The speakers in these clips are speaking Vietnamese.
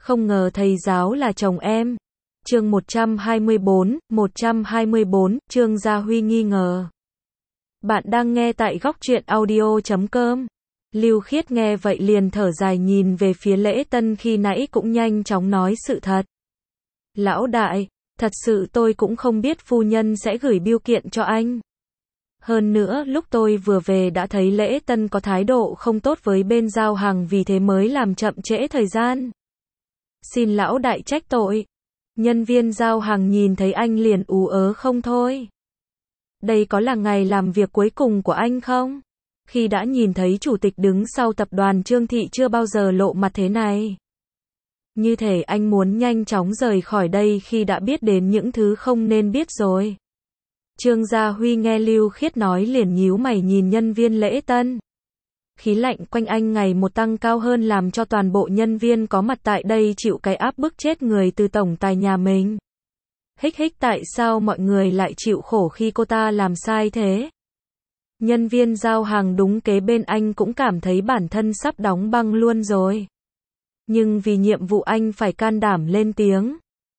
Không ngờ thầy giáo là chồng em. Chương 124, Trương Gia Huy nghi ngờ. Bạn đang nghe tại góc truyện audio.com. Lưu Khiết nghe vậy liền thở dài nhìn về phía Lễ Tân khi nãy cũng nhanh chóng nói sự thật. Lão đại, thật sự tôi cũng không biết phu nhân sẽ gửi bưu kiện cho anh. Hơn nữa lúc tôi vừa về đã thấy Lễ Tân có thái độ không tốt với bên giao hàng, vì thế mới làm chậm trễ thời gian. Xin lão đại trách tội. Nhân viên giao hàng nhìn thấy anh liền ú ớ không thôi. Đây có là ngày làm việc cuối cùng của anh không? Khi đã nhìn thấy chủ tịch đứng sau tập đoàn Trương Thị chưa bao giờ lộ mặt thế này. Như thể anh muốn nhanh chóng rời khỏi đây khi đã biết đến những thứ không nên biết rồi. Trương Gia Huy nghe Lưu Khiết nói liền nhíu mày nhìn nhân viên Lễ Tân. Khí lạnh quanh anh ngày một tăng cao hơn làm cho toàn bộ nhân viên có mặt tại đây chịu cái áp bức chết người từ tổng tài nhà mình. Hích tại sao mọi người lại chịu khổ khi cô ta làm sai thế? Nhân viên giao hàng đúng kế bên anh cũng cảm thấy bản thân sắp đóng băng luôn rồi. Nhưng vì nhiệm vụ anh phải can đảm lên tiếng.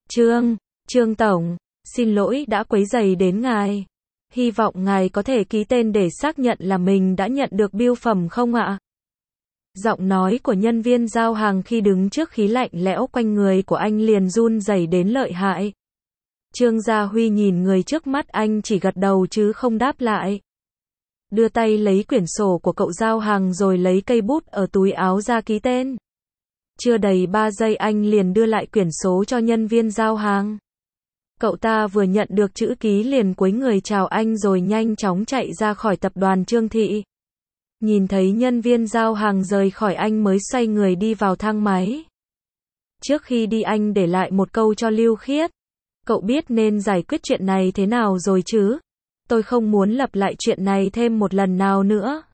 Trương Tổng, xin lỗi đã quấy rầy đến ngài. Hy vọng ngài có thể ký tên để xác nhận là mình đã nhận được bưu phẩm không ạ? Giọng nói của nhân viên giao hàng khi đứng trước khí lạnh lẽo quanh người của anh liền run rẩy đến lợi hại. Trương Gia Huy nhìn người trước mắt anh chỉ gật đầu chứ không đáp lại. Đưa tay lấy quyển sổ của cậu giao hàng rồi lấy cây bút ở túi áo ra ký tên. Chưa đầy 3 giây anh liền đưa lại quyển số cho nhân viên giao hàng. Cậu ta vừa nhận được chữ ký liền cúi người chào anh rồi nhanh chóng chạy ra khỏi tập đoàn Trương Thị. Nhìn thấy nhân viên giao hàng rời khỏi anh mới xoay người đi vào thang máy. Trước khi đi anh để lại một câu cho Lưu Khiết. Cậu biết nên giải quyết chuyện này thế nào rồi chứ? Tôi không muốn lặp lại chuyện này thêm một lần nào nữa.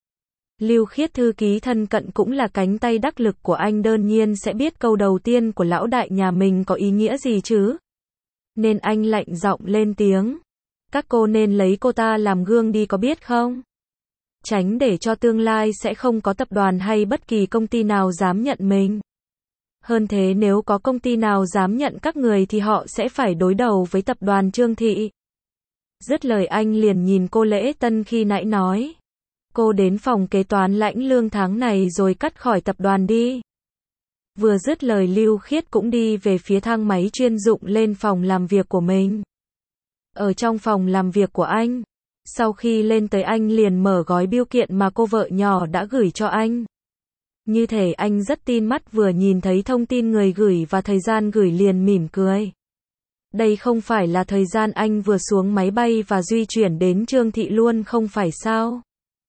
Lưu Khiết thư ký thân cận cũng là cánh tay đắc lực của anh đương nhiên sẽ biết câu đầu tiên của lão đại nhà mình có ý nghĩa gì chứ. Nên anh lạnh giọng lên tiếng. Các cô nên lấy cô ta làm gương đi có biết không? Tránh để cho tương lai sẽ không có tập đoàn hay bất kỳ công ty nào dám nhận mình. Hơn thế nếu có công ty nào dám nhận các người thì họ sẽ phải đối đầu với tập đoàn Trương Thị. Dứt lời anh liền nhìn cô Lễ Tân khi nãy nói. Cô đến phòng kế toán lãnh lương tháng này rồi cắt khỏi tập đoàn đi. Vừa dứt lời Lưu Khiết cũng đi về phía thang máy chuyên dụng lên phòng làm việc của mình. Ở trong phòng làm việc của anh, sau khi lên tới anh liền mở gói bưu kiện mà cô vợ nhỏ đã gửi cho anh. Như thể anh rất tin mắt vừa nhìn thấy thông tin người gửi và thời gian gửi liền mỉm cười. Đây không phải là thời gian anh vừa xuống máy bay và di chuyển đến Trương Thị luôn không phải sao?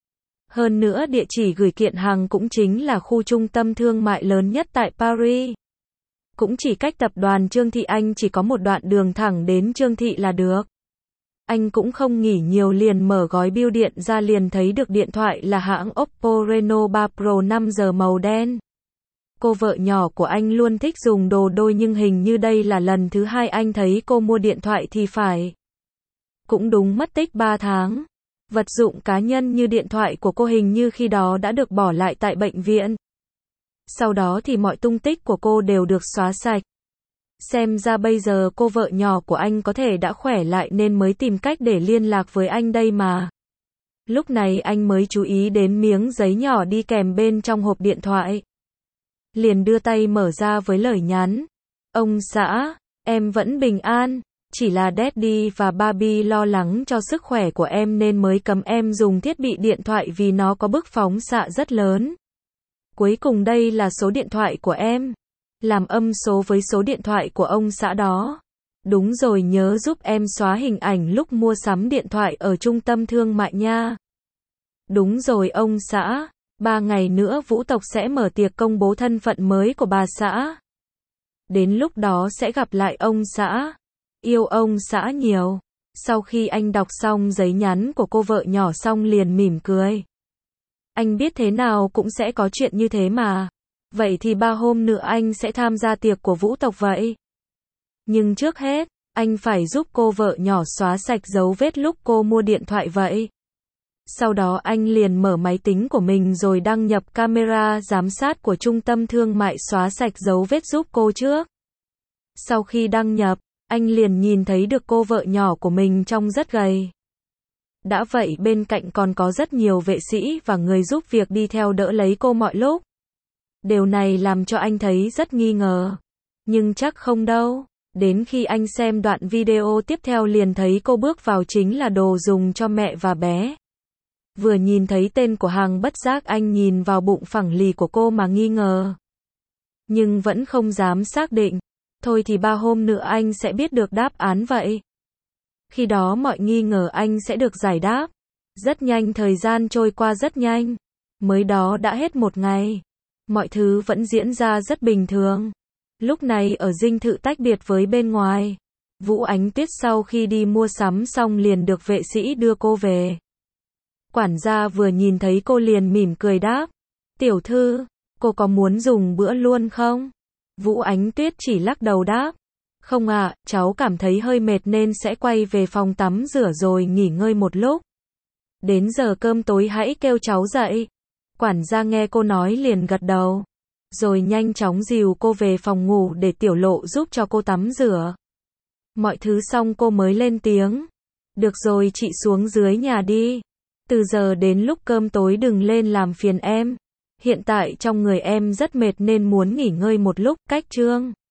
Hơn nữa địa chỉ gửi kiện hàng cũng chính là khu trung tâm thương mại lớn nhất tại Paris. Cũng chỉ cách tập đoàn Trương Thị anh chỉ có một đoạn đường thẳng đến Trương Thị là được. Anh cũng không nghỉ nhiều liền mở gói bưu điện ra liền thấy được điện thoại là hãng Oppo Reno 3 Pro 5G màu đen. Cô vợ nhỏ của anh luôn thích dùng đồ đôi nhưng hình như đây là lần thứ hai anh thấy cô mua điện thoại thì phải. Cũng đúng mất tích 3 tháng. Vật dụng cá nhân như điện thoại của cô hình như khi đó đã được bỏ lại tại bệnh viện. Sau đó thì mọi tung tích của cô đều được xóa sạch. Xem ra bây giờ cô vợ nhỏ của anh có thể đã khỏe lại nên mới tìm cách để liên lạc với anh đây mà. Lúc này anh mới chú ý đến miếng giấy nhỏ đi kèm bên trong hộp điện thoại. Liền đưa tay mở ra với lời nhắn. Ông xã, em vẫn bình an. Chỉ là Daddy và Barbie lo lắng cho sức khỏe của em nên mới cấm em dùng thiết bị điện thoại vì nó có bức phóng xạ rất lớn. Cuối cùng đây là số điện thoại của em. Làm âm số với số điện thoại của ông xã đó. Đúng rồi nhớ giúp em xóa hình ảnh lúc mua sắm điện thoại ở trung tâm thương mại nha. Đúng rồi ông xã, 3 ngày nữa Vũ tộc sẽ mở tiệc công bố thân phận mới của bà xã. Đến lúc đó sẽ gặp lại ông xã. Yêu ông xã nhiều. Sau khi anh đọc xong giấy nhắn của cô vợ nhỏ xong liền mỉm cười. Anh biết thế nào cũng sẽ có chuyện như thế mà. Vậy thì 3 hôm nữa anh sẽ tham gia tiệc của Vũ tộc vậy. Nhưng trước hết, anh phải giúp cô vợ nhỏ xóa sạch dấu vết lúc cô mua điện thoại vậy. Sau đó anh liền mở máy tính của mình rồi đăng nhập camera giám sát của trung tâm thương mại xóa sạch dấu vết giúp cô trước. Sau khi đăng nhập, anh liền nhìn thấy được cô vợ nhỏ của mình trông rất gầy. Đã vậy bên cạnh còn có rất nhiều vệ sĩ và người giúp việc đi theo đỡ lấy cô mọi lúc. Điều này làm cho anh thấy rất nghi ngờ. Nhưng chắc không đâu. Đến khi anh xem đoạn video tiếp theo liền thấy cô bước vào chính là đồ dùng cho mẹ và bé. Vừa nhìn thấy tên của hàng bất giác anh nhìn vào bụng phẳng lì của cô mà nghi ngờ. Nhưng vẫn không dám xác định. Thôi thì 3 hôm nữa anh sẽ biết được đáp án vậy. Khi đó mọi nghi ngờ anh sẽ được giải đáp. Rất nhanh thời gian trôi qua rất nhanh. Mới đó đã hết 1 ngày. Mọi thứ vẫn diễn ra rất bình thường. Lúc này ở dinh thự tách biệt với bên ngoài. Vũ Ánh Tuyết sau khi đi mua sắm xong liền được vệ sĩ đưa cô về. Quản gia vừa nhìn thấy cô liền mỉm cười đáp. Tiểu thư, cô có muốn dùng bữa luôn không? Vũ Ánh Tuyết chỉ lắc đầu đáp. Không ạ, cháu cảm thấy hơi mệt nên sẽ quay về phòng tắm rửa rồi nghỉ ngơi một lúc. Đến giờ cơm tối hãy kêu cháu dậy. Quản gia nghe cô nói liền gật đầu. Rồi nhanh chóng dìu cô về phòng ngủ để Tiểu Lộ giúp cho cô tắm rửa. Mọi thứ xong cô mới lên tiếng. Được rồi chị xuống dưới nhà đi. Từ giờ đến lúc cơm tối đừng lên làm phiền em. Hiện tại trong người em rất mệt nên muốn nghỉ ngơi một lúc, cách chương.